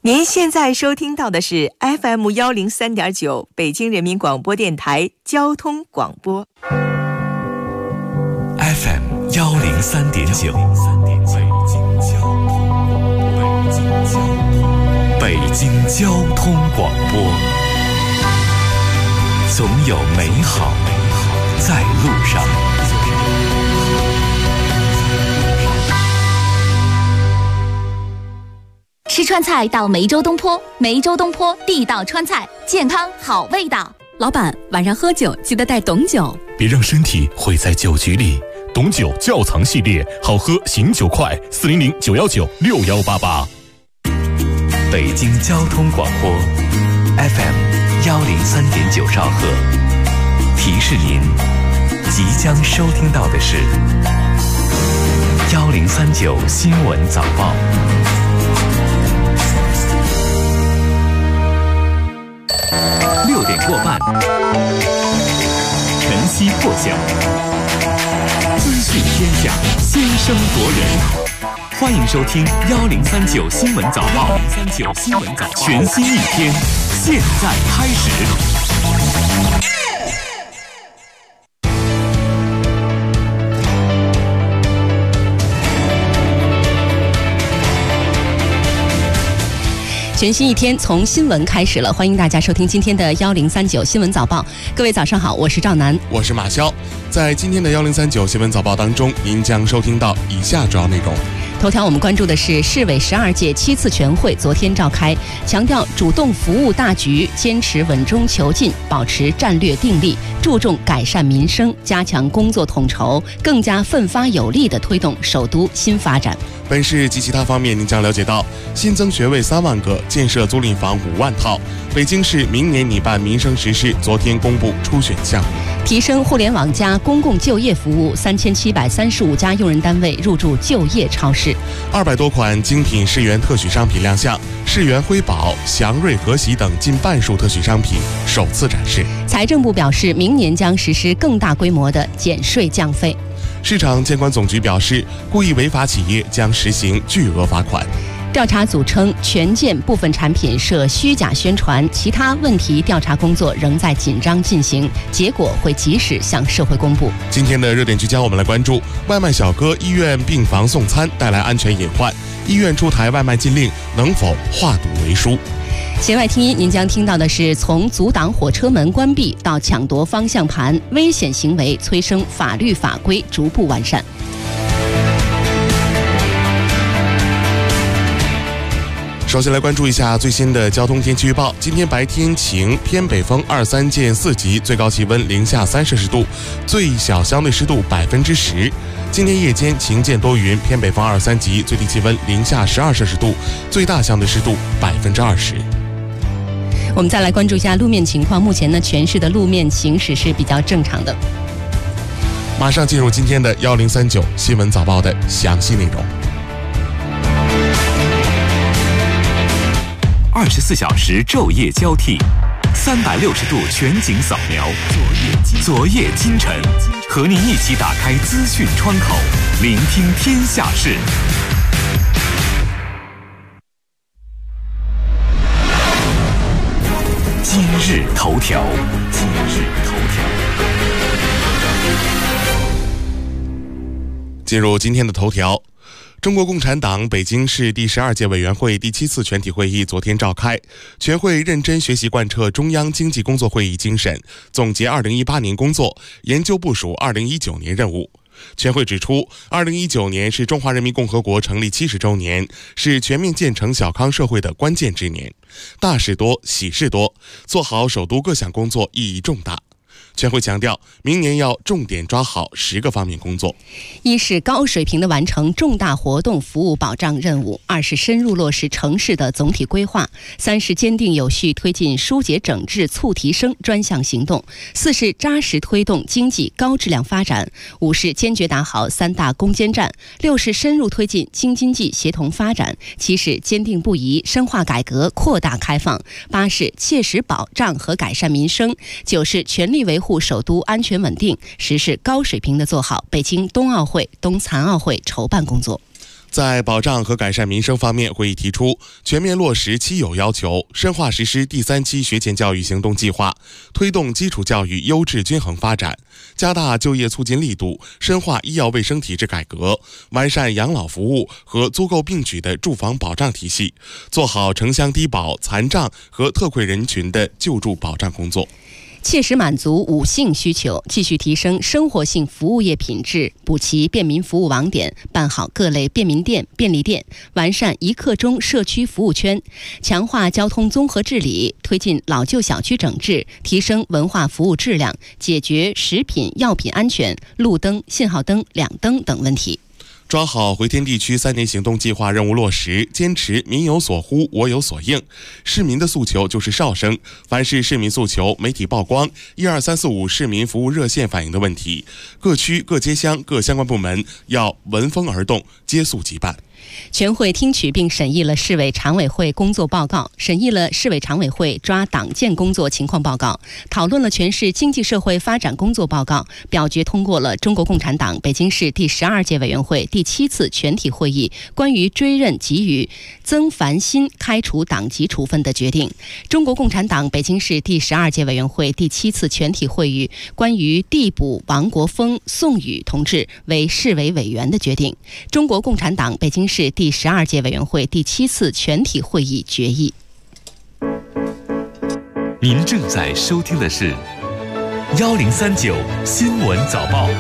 您现在收听到的是 FM103.9 北京人民广播电台交通广播。 FM103.9 北京交通广播，总有美好在路上。 吃川菜到梅州东坡，梅州东坡地道川菜，健康好味道。 老板，晚上喝酒记得带董酒， 别让身体毁在酒局里。董酒窖藏系列，好喝醒酒快，400-919-6188。北京交通广播 FM103.9兆赫，提示您即将收听到的是1039新闻早报。6点过半，晨曦破晓，资讯天下，先声夺人。欢迎收听1039新闻早报，全新一天，现在开始。 全新一天从新闻开始了，欢迎大家收听今天的1039新闻早报。各位早上好，我是赵楠， 我是马潇。在今天的1039新闻早报当中，您将收听到以下主要内容。 头条我们关注的是市委12届7次全会昨天召开，强调主动服务大局，坚持稳中求进，保持战略定力，注重改善民生，加强工作统筹，更加奋发有力地推动首都新发展。 本市及其他方面，您将了解到：新增学位3万个，建设租赁房5万套。北京市明年拟办民生实事昨天公布初选项目。 提升互联网加公共就业服务，3735家用人单位入驻就业超市。 200多款精品世园特许商品亮相，世园辉宝、祥瑞和喜等近半数特许商品首次展示。 财政部表示，明年将实施更大规模的减税降费。 市场监管总局表示，故意违法企业将实行巨额罚款。 调查组称，权健部分产品涉虚假宣传，其他问题调查工作仍在紧张进行，结果会及时向社会公布。 今天的热点聚焦，我们来关注外卖小哥医院病房送餐带来安全隐患，医院出台外卖禁令，能否化堵为疏？ 弦外听音，您将听到的是从阻挡火车门关闭到抢夺方向盘，危险行为催生法律法规逐步完善。 首先来关注一下最新的交通天气预报。今天白天晴，偏北风2、3见4级，最高气温零下3摄氏度，最小相对湿度10%。今天夜间晴见多云，偏北风2、3级，最低气温零下12摄氏度，最大相对湿度20%。 我们再来关注一下路面情况。目前呢，全市的路面行驶是比较正常的。 马上进入今天的1039新闻早报的详细内容。 24小时昼夜交替，360度全景扫描，昨夜今晨，和您一起打开资讯窗口，聆听天下事。今日头条。 进入今天的头条。中国共产党北京市第12届委员会第7次全体会议昨天召开，全会认真学习贯彻中央经济工作会议精神，总结2018年工作，研究部署2019年任务。全会指出，2019年是中华人民共和国成立70周年，是全面建成小康社会的关键之年，大事多，喜事多，做好首都各项工作意义重大。全会强调，明年要重点抓好10个方面工作： 一是高水平的完成重大活动服务保障任务；二是深入落实城市的总体规划；三是坚定有序推进疏解整治促提升专项行动；四是扎实推动经济高质量发展；五是坚决打好3大攻坚战；六是深入推进京津冀协同发展；七是坚定不移深化改革扩大开放；八是切实保障和改善民生；九是全力维护首都安全稳定；10是高水平地做好北京冬奥会、冬残奥会筹办工作。 在保障和改善民生方面，会议提出全面落实七有要求，深化实施第3期学前教育行动计划，推动基础教育优质均衡发展，加大就业促进力度，深化医药卫生体制改革，完善养老服务和足够并举的住房保障体系，做好城乡低保、残障和特困人群的救助保障工作。 切实满足5性需求，继续提升生活性服务业品质，补齐便民服务网点，办好各类便民店、便利店，完善一刻钟社区服务圈，强化交通综合治理，推进老旧小区整治，提升文化服务质量，解决食品药品安全、路灯、信号灯、两灯等问题。 抓好回天地区3年行动计划任务落实，坚持民有所呼，我有所应。市民的诉求就是哨声，凡是市民诉求，媒体曝光12345市民服务热线反映的问题，各区、各街乡、各相关部门要闻风而动，接速即办。 全会听取并审议了市委常委会工作报告，审议了市委常委会抓党建工作情况报告，讨论了全市经济社会发展工作报告，表决通过了中国共产党北京市第12届委员会第7次全体会议关于追认给予曾繁新开除党籍处分的决定，中国共产党北京市第12届委员会第7次全体会议关于递补王国峰、宋宇同志为市委委员的决定，中国共产党北京市第12届委员会第7次全体会议决议。 您正在收听的是1039新闻早报。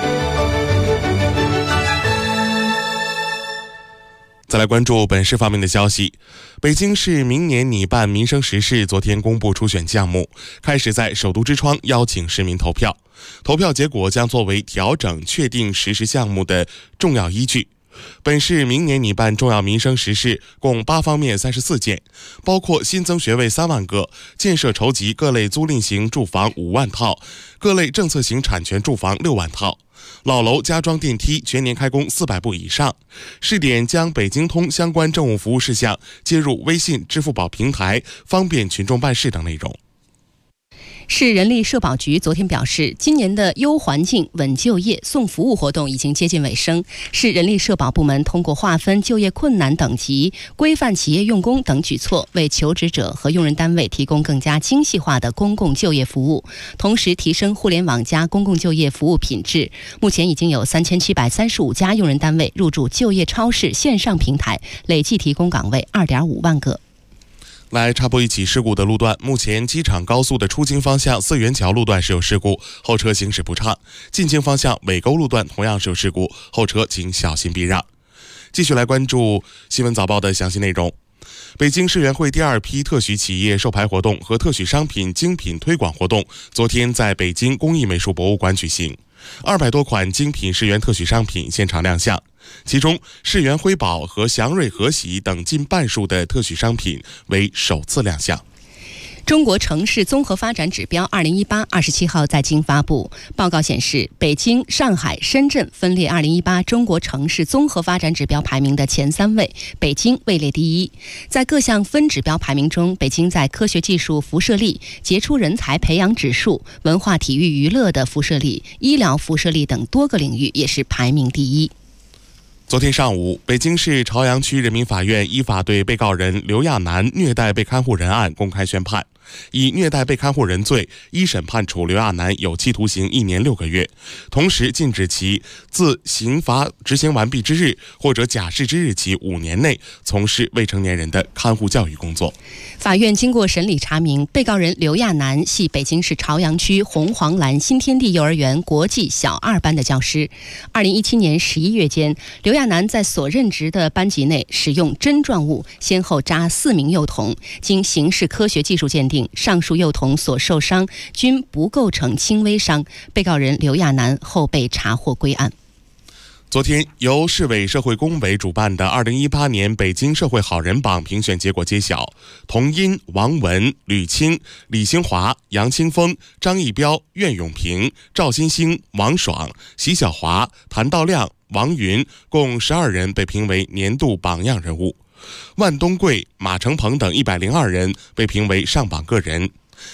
再来关注本市方面的消息，北京市明年拟办民生实事昨天公布初选项目，开始在首都之窗邀请市民投票，投票结果将作为调整确定实施项目的重要依据。本市明年拟办重要民生实事共8方面34件，包括新增学位3万个，建设筹集各类租赁型住房5万套，各类政策型产权住房6万套，老楼加装电梯全年开工400部以上，试点将北京通相关政务服务事项接入微信、支付宝平台，方便群众办事等内容。 市人力社保局昨天表示，今年的优环境、稳就业、送服务活动已经接近尾声。市人力社保部门通过划分就业困难等级、规范企业用工等举措，为求职者和用人单位提供更加精细化的公共就业服务，同时提升互联网加公共就业服务品质。目前已经有3735家用人单位入驻就业超市线上平台，累计提供岗位2.5万个。 来插播一起事故的路段，目前机场高速的出京方向四元桥路段是有事故，后车行驶不畅；进京方向尾沟路段同样是有事故，后车请小心避让。继续来关注新闻早报的详细内容。北京市委员会第2批特许企业授牌活动和特许商品精品推广活动昨天在北京工艺美术博物馆举行，200多款精品市原特许商品现场亮相，其中市原辉宝和祥瑞和喜等近半数的特许商品为首次亮相。 中国城市综合发展指标2018 27号在京发布，报告显示，北京、上海、深圳分列2018中国城市综合发展指标排名的前3位，北京位列第一。在各项分指标排名中，北京在科学技术辐射力、杰出人才培养指数、文化体育娱乐的辐射力、医疗辐射力等多个领域也是排名第一。 昨天上午，北京市朝阳区人民法院依法对被告人刘亚楠虐待被看护人案公开宣判，以虐待被看护人罪，一审判处刘亚楠有期徒刑1年6个月，同时禁止其自刑罚执行完毕之日或者假释之日起5年内从事未成年人的看护教育工作。 法院经过审理查明，被告人刘亚楠系北京市朝阳区红黄蓝新天地幼儿园国际小2班的教师。2017年11月间，刘亚楠在所任职的班级内使用针状物先后扎4名幼童，经刑事科学技术鉴定，上述幼童所受伤均不构成轻微伤，被告人刘亚楠后被查获归案。 昨天，由市委社会工委主办的2018年北京社会好人榜评选结果揭晓，童音、王文、吕清、李兴华、杨清峰、张义彪、苑永平、赵新兴、王爽、席小华、谭道亮、王云共12人被评为年度榜样人物，万东贵、马成鹏等102人被评为上榜个人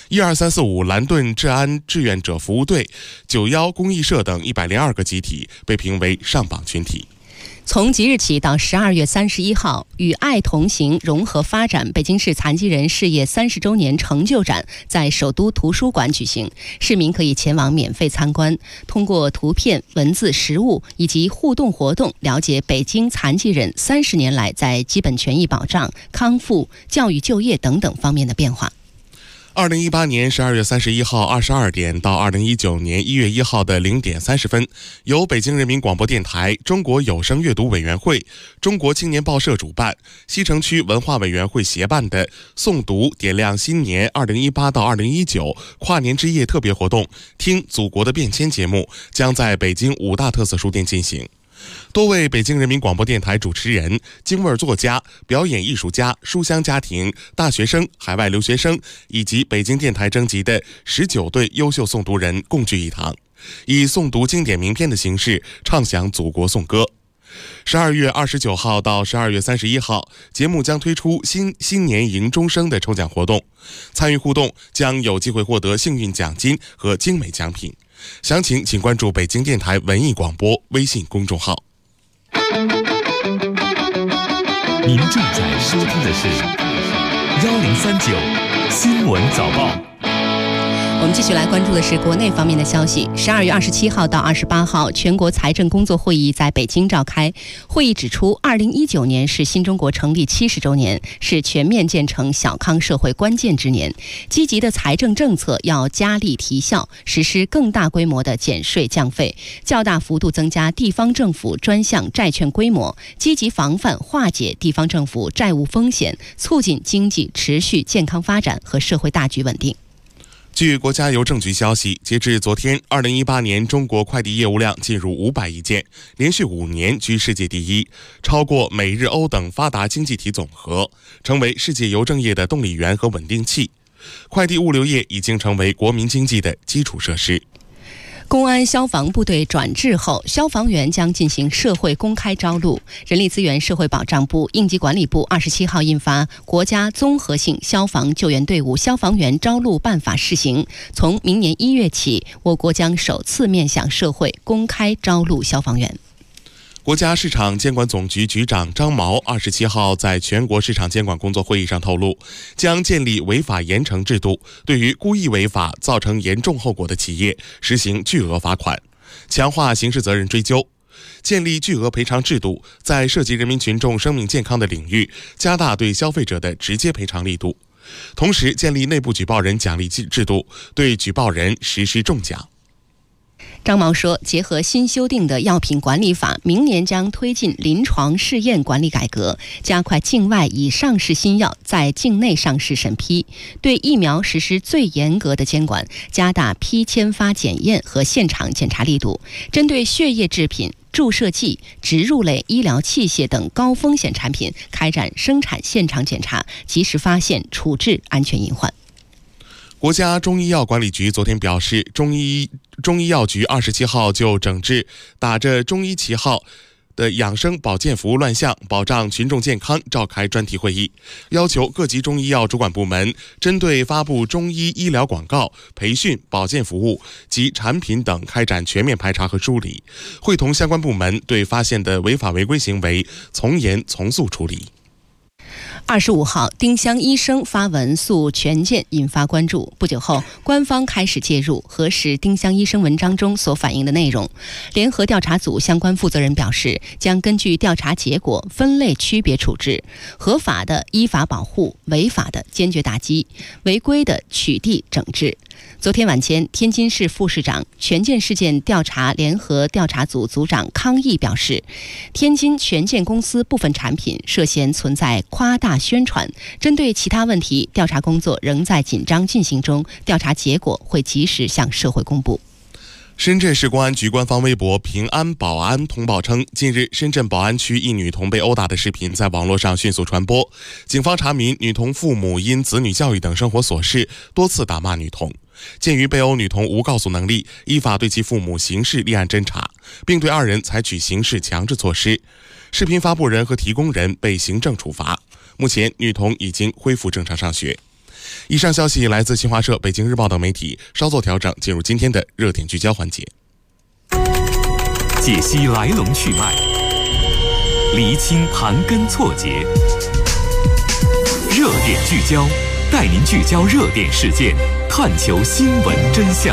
，12345蓝盾治安志愿者服务队、91公益社等102个集体被评为上榜群体。 从即日起到12月31号，与爱同行融合发展北京市残疾人事业30周年成就展在首都图书馆举行，市民可以前往免费参观，通过图片、文字、实物以及互动活动，了解北京残疾人30年来在基本权益保障、康复、教育、就业等等方面的变化。 2018年12月31号22点到2019年1月1号的0点30分，由北京人民广播电台、中国有声阅读委员会、中国青年报社主办，西城区文化委员会协办的诵读点亮新年2018到2019跨年之夜特别活动“听祖国的变迁”节目将在北京5大特色书店进行。多位北京人民广播电台主持人、京味作家、表演艺术家、书香家庭、大学生、海外留学生以及北京电台征集的19对优秀诵读人共聚一堂，以诵读经典名篇的形式唱响祖国颂歌。12月29号到12月31号，节目将推出新年迎钟声的抽奖活动，参与互动将有机会获得幸运奖金和精美奖品。详情请关注北京电台文艺广播微信公众号。 您正在收听的是1039新闻早报。 我们继续来关注的是国内方面的消息。12月27号到28号，全国财政工作会议在北京召开。会议指出，2019年是新中国成立70周年，是全面建成小康社会关键之年。积极的财政政策要加力提效，实施更大规模的减税降费，较大幅度增加地方政府专项债券规模，积极防范化解地方政府债务风险，促进经济持续健康发展和社会大局稳定。 据国家邮政局消息，截至昨天，2018年中国快递业务量进入500亿件，连续5年居世界第一，超过美日欧等发达经济体总和，成为世界邮政业的动力源和稳定器。快递物流业已经成为国民经济的基础设施。 公安消防部队转制后，消防员将进行社会公开招录。人力资源社会保障部、应急管理部27号印发《国家综合性消防救援队伍消防员招录办法》试行，从明年1月起，我国将首次面向社会公开招录消防员。 国家市场监管总局局长张毛27号在全国市场监管工作会议上透露，将建立违法严惩制度，对于故意违法造成严重后果的企业实行巨额罚款，强化刑事责任追究，建立巨额赔偿制度，在涉及人民群众生命健康的领域加大对消费者的直接赔偿力度，同时建立内部举报人奖励制度，对举报人实施重奖。 张毛说，结合新修订的药品管理法，明年将推进临床试验管理改革，加快境外已上市新药在境内上市审批，对疫苗实施最严格的监管，加大批签发检验和现场检查力度，针对血液制品、注射剂、植入类医疗器械等高风险产品开展生产现场检查，及时发现处置安全隐患。 国家中医药管理局昨天表示，中医药局27号就整治打着中医旗号的养生保健服务乱象，保障群众健康召开专题会议，要求各级中医药主管部门针对发布中医医疗广告、培训、保健服务及产品等开展全面排查和梳理，会同相关部门对发现的违法违规行为从严从速处理。 25号，丁香医生发文诉权健引发关注。不久后，官方开始介入核实丁香医生文章中所反映的内容。联合调查组相关负责人表示，将根据调查结果分类区别处置，合法的依法保护，违法的坚决打击，违规的取缔整治。昨天晚间，天津市副市长、权健事件调查联合调查组组长康毅表示，天津权健公司部分产品涉嫌存在夸大宣传，针对其他问题，调查工作仍在紧张进行中，调查结果会及时向社会公布。 深圳市公安局官方微博平安保安通报称，近日深圳宝安区一女童被殴打的视频在网络上迅速传播，警方查明女童父母因子女教育等生活琐事多次打骂女童。鉴于被殴女童无告诉能力，依法对其父母刑事立案侦查，并对2人采取刑事强制措施。视频发布人和提供人被行政处罚。目前，女童已经恢复正常上学。以上消息来自新华社、北京日报等媒体，稍作调整，进入今天的热点聚焦环节。 解析来龙去脉， 厘清盘根错节，热点聚焦，带您聚焦热点事件，探求新闻真相。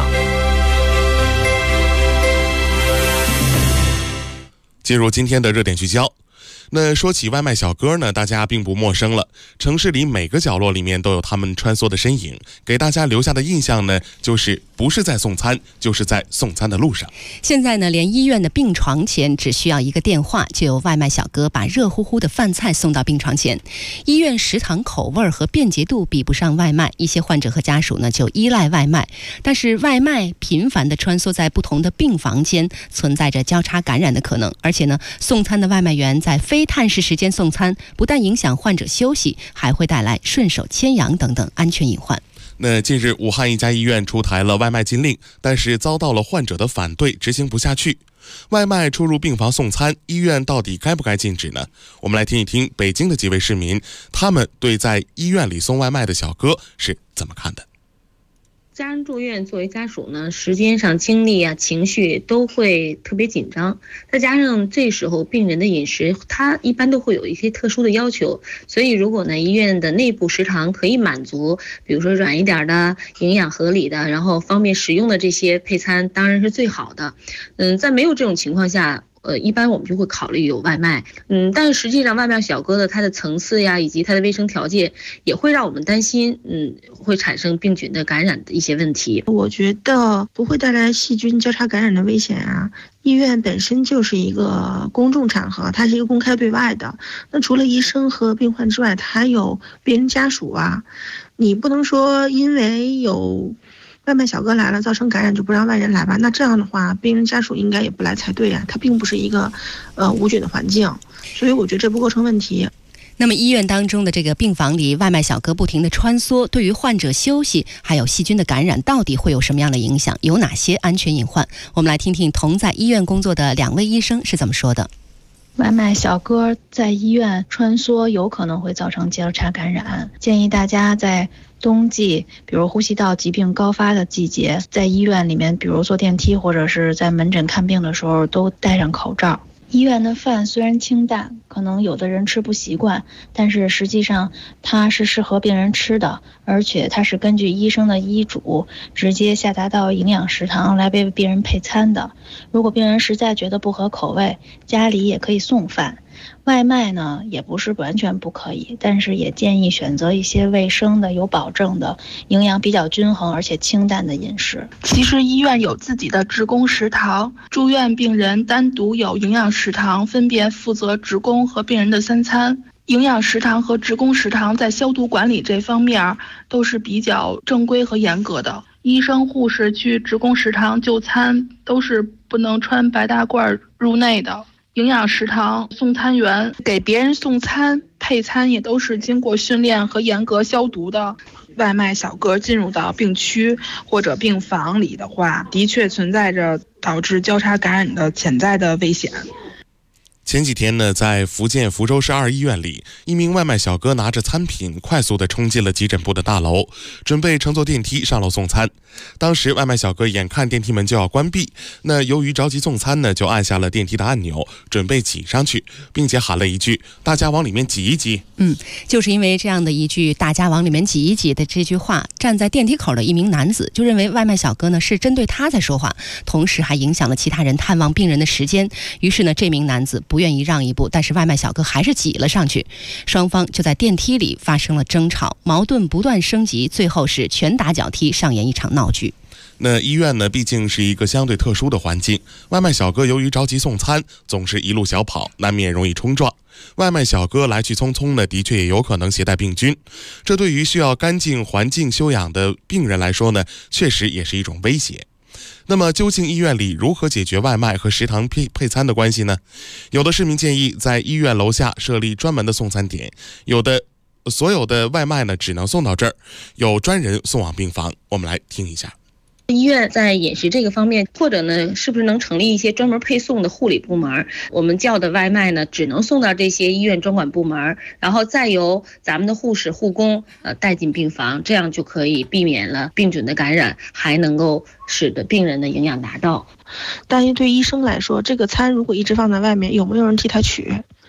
进入今天的热点聚焦。那说起外卖小哥呢，大家并不陌生了。城市里每个角落里面都有他们穿梭的身影，给大家留下的印象呢，就是不是在送餐，就是在送餐的路上。 现在呢，连医院的病床前只需要一个电话，就有外卖小哥把热乎乎的饭菜送到病床前。医院食堂口味和便捷度比不上外卖，一些患者和家属呢就依赖外卖。但是外卖频繁地穿梭在不同的病房间，存在着交叉感染的可能。而且呢，送餐的外卖员在非探视时间送餐，不但影响患者休息，还会带来顺手牵羊等等安全隐患。 那近日武汉一家医院出台了外卖禁令，但是遭到了患者的反对，执行不下去。外卖出入病房送餐，医院到底该不该禁止呢？我们来听一听北京的几位市民，他们对在医院里送外卖的小哥是怎么看的。 家人住院，作为家属呢，时间上、精力啊、情绪都会特别紧张。再加上这时候病人的饮食，他一般都会有一些特殊的要求，所以如果呢医院的内部食堂可以满足，比如说软一点的、营养合理的，然后方便食用的这些配餐，当然是最好的。在没有这种情况下，一般我们就会考虑有外卖，但是实际上外卖小哥的它的层次呀，以及它的卫生条件，也会让我们担心，会产生病菌的感染的一些问题。 我觉得不会带来细菌交叉感染的危险啊。医院本身就是一个公众场合，它是一个公开对外的。那除了医生和病患之外，它还有病人家属啊。你不能说因为有外卖小哥来了造成感染就不让外人来吧，那这样的话病人家属应该也不来才对呀，它并不是一个无菌的环境，所以我觉得这不构成问题。 那么医院当中的这个病房里，外卖小哥不停地穿梭，对于患者休息还有细菌的感染到底会有什么样的影响，有哪些安全隐患？我们来听听同在医院工作的2位医生是怎么说的。 外卖小哥在医院穿梭有可能会造成交叉感染，建议大家在冬季，比如呼吸道疾病高发的季节，在医院里面，比如坐电梯或者是在门诊看病的时候都戴上口罩。医院的饭虽然清淡，可能有的人吃不习惯，但是实际上它是适合病人吃的，而且它是根据医生的医嘱直接下达到营养食堂来为病人配餐的。如果病人实在觉得不合口味，家里也可以送饭。外卖呢也不是完全不可以，但是也建议选择一些卫生的、有保证的、营养比较均衡而且清淡的饮食。 其实医院有自己的职工食堂，住院病人单独有营养食堂，分别负责职工和病人的3餐。营养食堂和职工食堂在消毒管理这方面都是比较正规和严格的。医生、护士去职工食堂就餐都是不能穿白大褂入内的。营养食堂送餐员给别人送餐配餐也都是经过训练和严格消毒的。外卖小哥进入到病区或者病房里的话，的确存在着导致交叉感染的潜在的危险。 前几天呢，在福建福州市2医院里，一名外卖小哥拿着餐品快速地冲进了急诊部的大楼，准备乘坐电梯上楼送餐。当时外卖小哥眼看电梯门就要关闭，那由于着急送餐呢，就按下了电梯的按钮，准备挤上去，并且喊了一句“大家往里面挤一挤”。 就是因为这样的一句“大家往里面挤一挤”的这句话，站在电梯口的一名男子就认为外卖小哥呢是针对他在说话，同时还影响了其他人探望病人的时间。于是呢，这名男子不愿意让一步，但是外卖小哥还是挤了上去，双方就在电梯里发生了争吵，矛盾不断升级，最后是拳打脚踢，上演一场闹剧。 那医院呢，毕竟是一个相对特殊的环境，外卖小哥由于着急送餐，总是一路小跑，难免容易冲撞。外卖小哥来去匆匆呢，的确也有可能携带病菌，这对于需要干净环境休养的病人来说呢，确实也是一种威胁。那么究竟医院里如何解决外卖和食堂配餐的关系呢？有的市民建议在医院楼下设立专门的送餐点，所有的外卖呢只能送到这儿，有专人送往病房。我们来听一下。 医院在饮食这个方面，或者呢，是不是能成立一些专门配送的护理部门？我们叫的外卖呢，只能送到这些医院专管部门，然后再由咱们的护士、护工带进病房，这样就可以避免了病菌的感染，还能够使得病人的营养达到。 但是对医生来说，这个餐如果一直放在外面，有没有人替他取？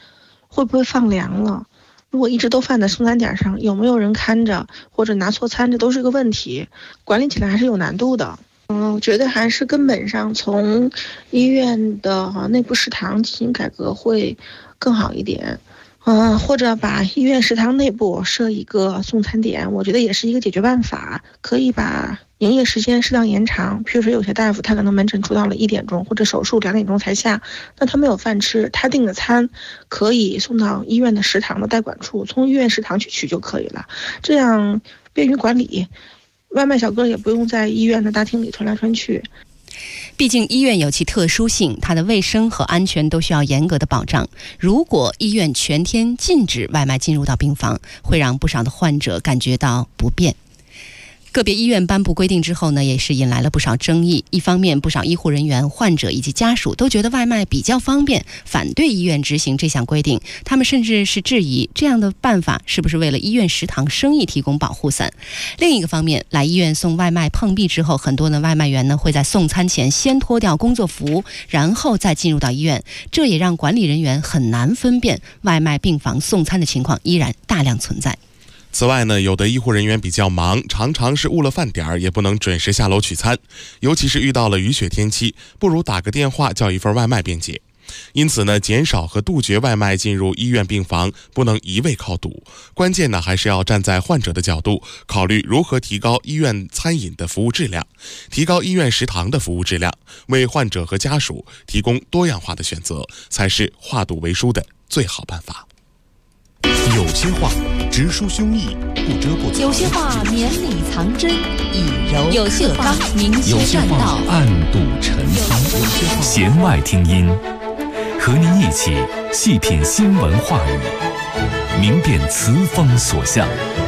会不会放凉了？如果一直都放在送餐点上，有没有人看着或者拿错餐，这都是个问题，管理起来还是有难度的。我觉得还是根本上从医院的内部食堂进行改革会更好一点。或者把医院食堂内部设一个送餐点，我觉得也是一个解决办法，可以把营业时间适当延长。譬如说有些大夫他可能门诊出到了1点钟，或者手术2点钟才下，那他没有饭吃，他订的餐可以送到医院的食堂的代管处，从医院食堂去取就可以了，这样便于管理，外卖小哥也不用在医院的大厅里穿来穿去。 毕竟医院有其特殊性，它的卫生和安全都需要严格的保障。如果医院全天禁止外卖进入到病房，会让不少的患者感觉到不便。个别医院颁布规定之后呢，也是引来了不少争议。一方面，不少医护人员、患者以及家属都觉得外卖比较方便，反对医院执行这项规定。他们甚至是质疑这样的办法是不是为了医院食堂生意提供保护伞。另一个方面，来医院送外卖碰壁之后，很多的外卖员呢会在送餐前先脱掉工作服，然后再进入到医院，这也让管理人员很难分辨外卖病房送餐的情况依然大量存在。 此外呢，有的医护人员比较忙，常常是误了饭点儿，也不能准时下楼取餐，尤其是遇到了雨雪天气，不如打个电话叫一份外卖便捷。因此呢，减少和杜绝外卖进入医院病房不能一味靠堵，关键呢还是要站在患者的角度，考虑如何提高医院餐饮的服务质量，提高医院食堂的服务质量，为患者和家属提供多样化的选择，才是化堵为疏的最好办法。 有些话直抒胸臆，不遮不藏； 有些话绵里藏针，以柔有些话明修栈道， 暗度陈仓。弦外听音，和您一起细品新闻话语，明辨词风所向。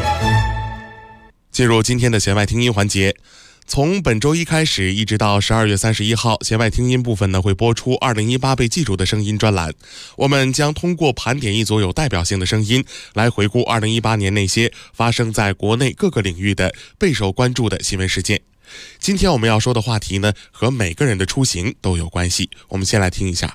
进入今天的弦外听音环节。从本周一开始，一直到12月31号，弦外听音部分呢会播出2018被记住的声音专栏。我们将通过盘点一组有代表性的声音，来回顾2018年那些发生在国内各个领域的备受关注的新闻事件。今天我们要说的话题呢，和每个人的出行都有关系。我们先来听一下。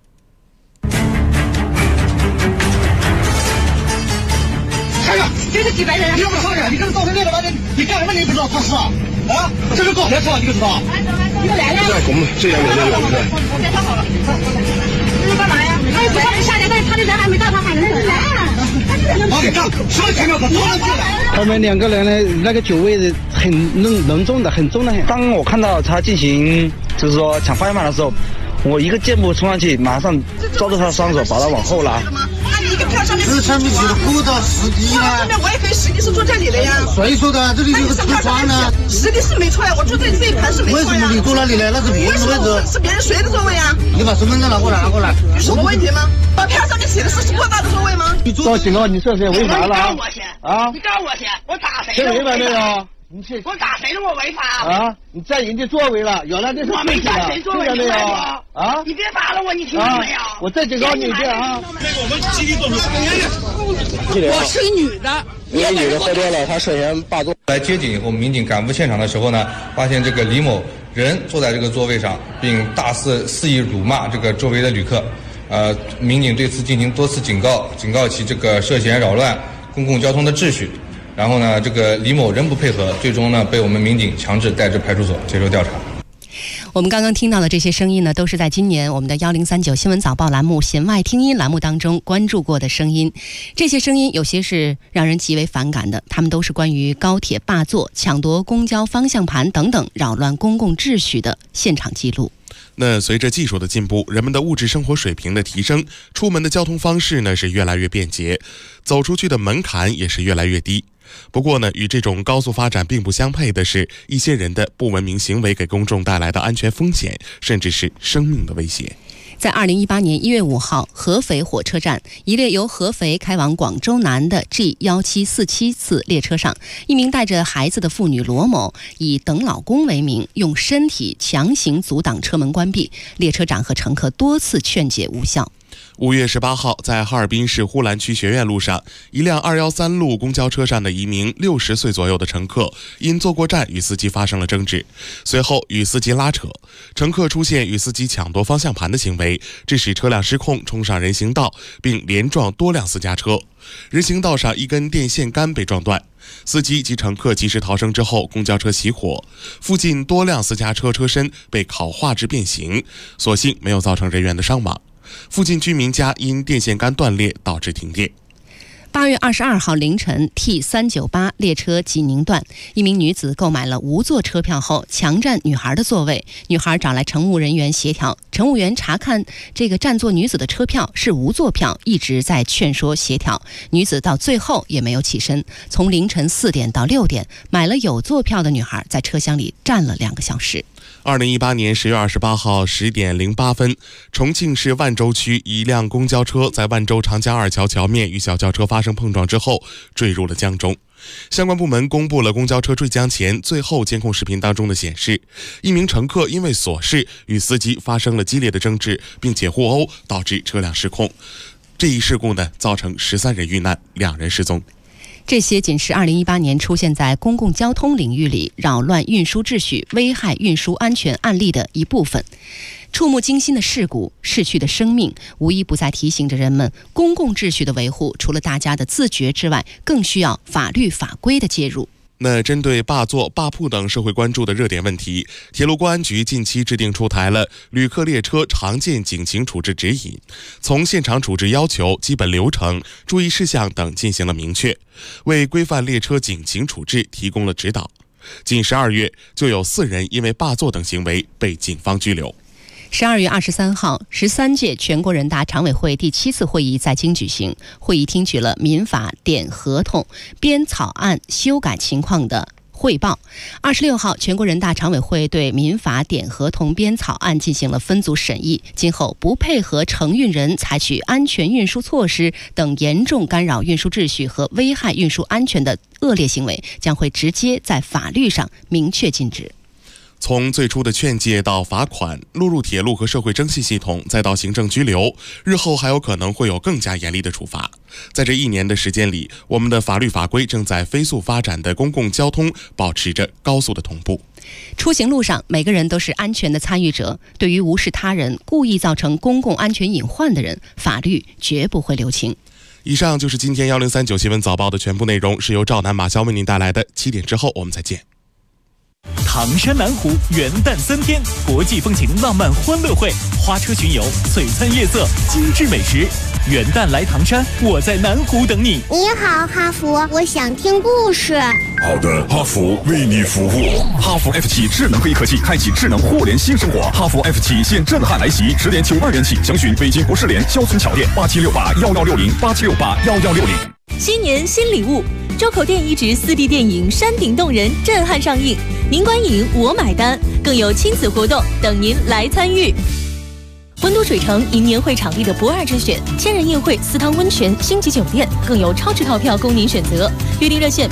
看看，这是几百人，你怎么上去？你跟造成这个了，你干什么？你不知道他是啊？啊，这是高铁车，你知道？你们来了？在我们这样的人员，我该上好了。这是干嘛呀？他不让下去，但是他的人还没到，他喊人来。好，给干，什么前面可多了去了。 他们两个人呢，那个酒味是很浓重的，很重的很。当我看到他进行就是说抢外卖的时候，我一个箭步冲上去，马上抓住他的双手，把他往后拉。 那你一个票上面支撑不起的不到实地呢？上面我也可以实地是坐这里的呀。谁说的？这里有个橱窗呢。实地是没错呀，我坐这里这一排是没错呀。为什么你坐那里来？那是别人的位置。是别人谁的座位呀？你把身份证拿过来，拿过来。有什么问题吗？把票上面写的是过道的座位吗？ 报警了，你这是违法了啊！ 你告我去，我打谁了？ 这违法没有？你去， 我打谁了？我违法啊！你占人家座位了，原来这是我没占谁座位， 没有啊！你别打了我，你听到没有？ 我再警告你一遍啊！ 这个我们集体做出我是个女的， 一个女的喝多了，她涉嫌霸座。 来接警以后，民警赶赴现场的时候呢，发现这个李某人坐在这个座位上，并大肆意辱骂这个周围的旅客。民警对此进行多次警告其这个涉嫌扰乱公共交通的秩序。然后呢，这个李某仍不配合，最终呢被我们民警强制带至派出所接受调查。 我们刚刚听到的这些声音呢，都是在今年我们的1039新闻早报栏目弦外听音栏目当中关注过的声音。这些声音有些是让人极为反感的，他们都是关于高铁霸座、抢夺公交方向盘等等扰乱公共秩序的现场记录。 那随着技术的进步，人们的物质生活水平的提升，出门的交通方式呢是越来越便捷，走出去的门槛也是越来越低。不过呢，与这种高速发展并不相配的是，一些人的不文明行为给公众带来的安全风险，甚至是生命的威胁。 在2018年1月5号，合肥火车站一列由合肥开往广州南的 G1747 次列车上，一名带着孩子的妇女罗某以等老公为名，用身体强行阻挡车门关闭，列车长和乘客多次劝解无效。 5月18号，在哈尔滨市呼兰区学院路上，一辆213路公交车上的一名60岁左右的乘客因坐过站与司机发生了争执，随后与司机拉扯，乘客出现与司机抢夺方向盘的行为，致使车辆失控冲上人行道，并连撞多辆私家车。人行道上一根电线杆被撞断，司机及乘客及时逃生之后，公交车熄火，附近多辆私家车车身被烤化至变形，所幸没有造成人员的伤亡。附近居民家因电线杆断裂导致停电。 8月22号凌晨 T398 列车济宁段，一名女子购买了无座车票后强占女孩的座位，女孩找来乘务人员协调，乘务员查看这个占座女子的车票是无座票，一直在劝说协调，女子到最后也没有起身。从凌晨4点到6点，买了有座票的女孩在车厢里站了2个小时。 2018年10月28号10点08分，重庆市万州区一辆公交车在万州长江2桥桥面与小轿车发生碰撞之后坠入了江中。相关部门公布了公交车坠江前最后监控视频当中的显示，一名乘客因为琐事与司机发生了激烈的争执，并且互殴，导致车辆失控。这一事故呢，造成13人遇难，2人失踪。 这些仅是2018年出现在公共交通领域里扰乱运输秩序、危害运输安全案例的一部分。触目惊心的事故，逝去的生命，无一不在提醒着人们，公共秩序的维护，除了大家的自觉之外，更需要法律法规的介入。 那针对霸座、霸铺等社会关注的热点问题，铁路公安局近期制定出台了旅客列车常见警情处置指引，从现场处置要求、基本流程、注意事项等进行了明确，为规范列车警情处置提供了指导。仅12月就有4人因为霸座等行为被警方拘留。 12月23号，13届全国人大常委会第7次会议在京举行，会议听取了民法典合同编草案修改情况的汇报。26号，全国人大常委会对民法典合同编草案进行了分组审议，今后不配合承运人采取安全运输措施等严重干扰运输秩序和危害运输安全的恶劣行为，将会直接在法律上明确禁止。 从最初的劝诫到罚款，落入铁路和社会征信系统，再到行政拘留，日后还有可能会有更加严厉的处罚。在这1年的时间里，我们的法律法规正在飞速发展的公共交通保持着高速的同步。 出行路上，每个人都是安全的参与者，对于无视他人、故意造成公共安全隐患的人，法律绝不会留情。 以上就是今天1039新闻早报的全部内容，是由赵楠、马潇为您带来的。7点之后我们再见。 唐山南湖元旦3天，国际风情浪漫欢乐会，花车巡游，璀璨夜色，精致美食。元旦来唐山，我在南湖等你。 你好，哈弗，我想听故事。 好的，哈弗为你服务。哈弗 F7智能黑科技，开启智能互联新生活。哈弗 F7现震撼来袭，10点92元起，详询北京国士联肖村桥店8768116087681160。 新年新礼物，周口店移植4D 电影《山顶洞人》震撼上映，您观影我买单，更有亲子活动等您来参与。温都水城迎年会场地的不二之选，千人宴会、私汤温泉、星级酒店，更有超值套票供您选择。预订热线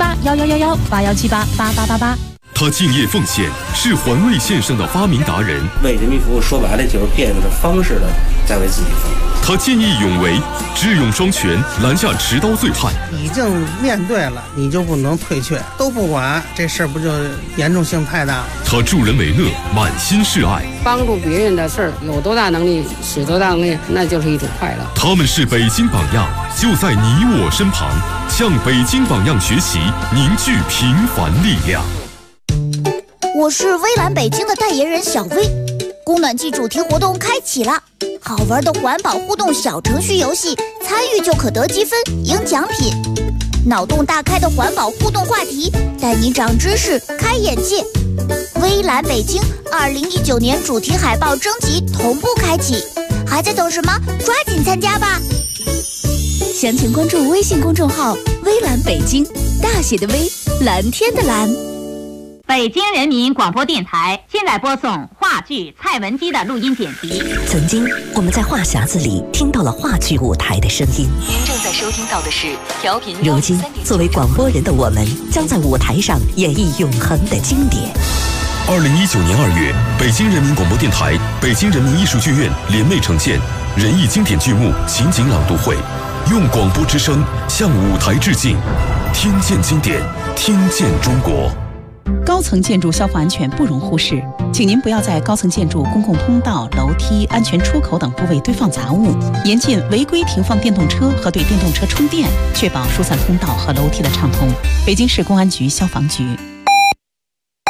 8178111181788888。 他敬业奉献，是环卫线上的发明达人。 为人民服务，说白了就是变着方式的在为自己服务。 他见义勇为，智勇双全，拦下持刀醉汉。 已经面对了，你就不能退却，都不管，这事儿不就严重性太大了？ 他助人为乐，满心是爱。 帮助别人的事儿，有多大能力使多大能力，那就是一种快乐。 他们是北京榜样，就在你我身旁，向北京榜样学习，凝聚平凡力量。 我是微蓝北京的代言人小薇，供暖季主题活动开启了，好玩的环保互动小程序游戏，参与就可得积分赢奖品。脑洞大开的环保互动话题，带你长知识开眼界。微蓝北京2019年主题海报征集同步开启，还在等什么？抓紧参加吧！详情关注微信公众号微蓝北京，大写的微，蓝天的蓝。 北京人民广播电台现在播送话剧蔡文姬的录音剪辑。 曾经我们在话匣子里听到了话剧舞台的声音， 您正在收听到的是调频。 如今作为广播人的我们，将在舞台上演绎永恒的经典。 2019年2月，北京人民广播电台、北京人民艺术剧院联袂呈现仁义经典剧目情景朗读会，用广播之声向舞台致敬。听见经典，听见中国。 高层建筑消防安全不容忽视，请您不要在高层建筑公共通道、楼梯、安全出口等部位堆放杂物，严禁违规停放电动车和对电动车充电，确保疏散通道和楼梯的畅通。北京市公安局消防局。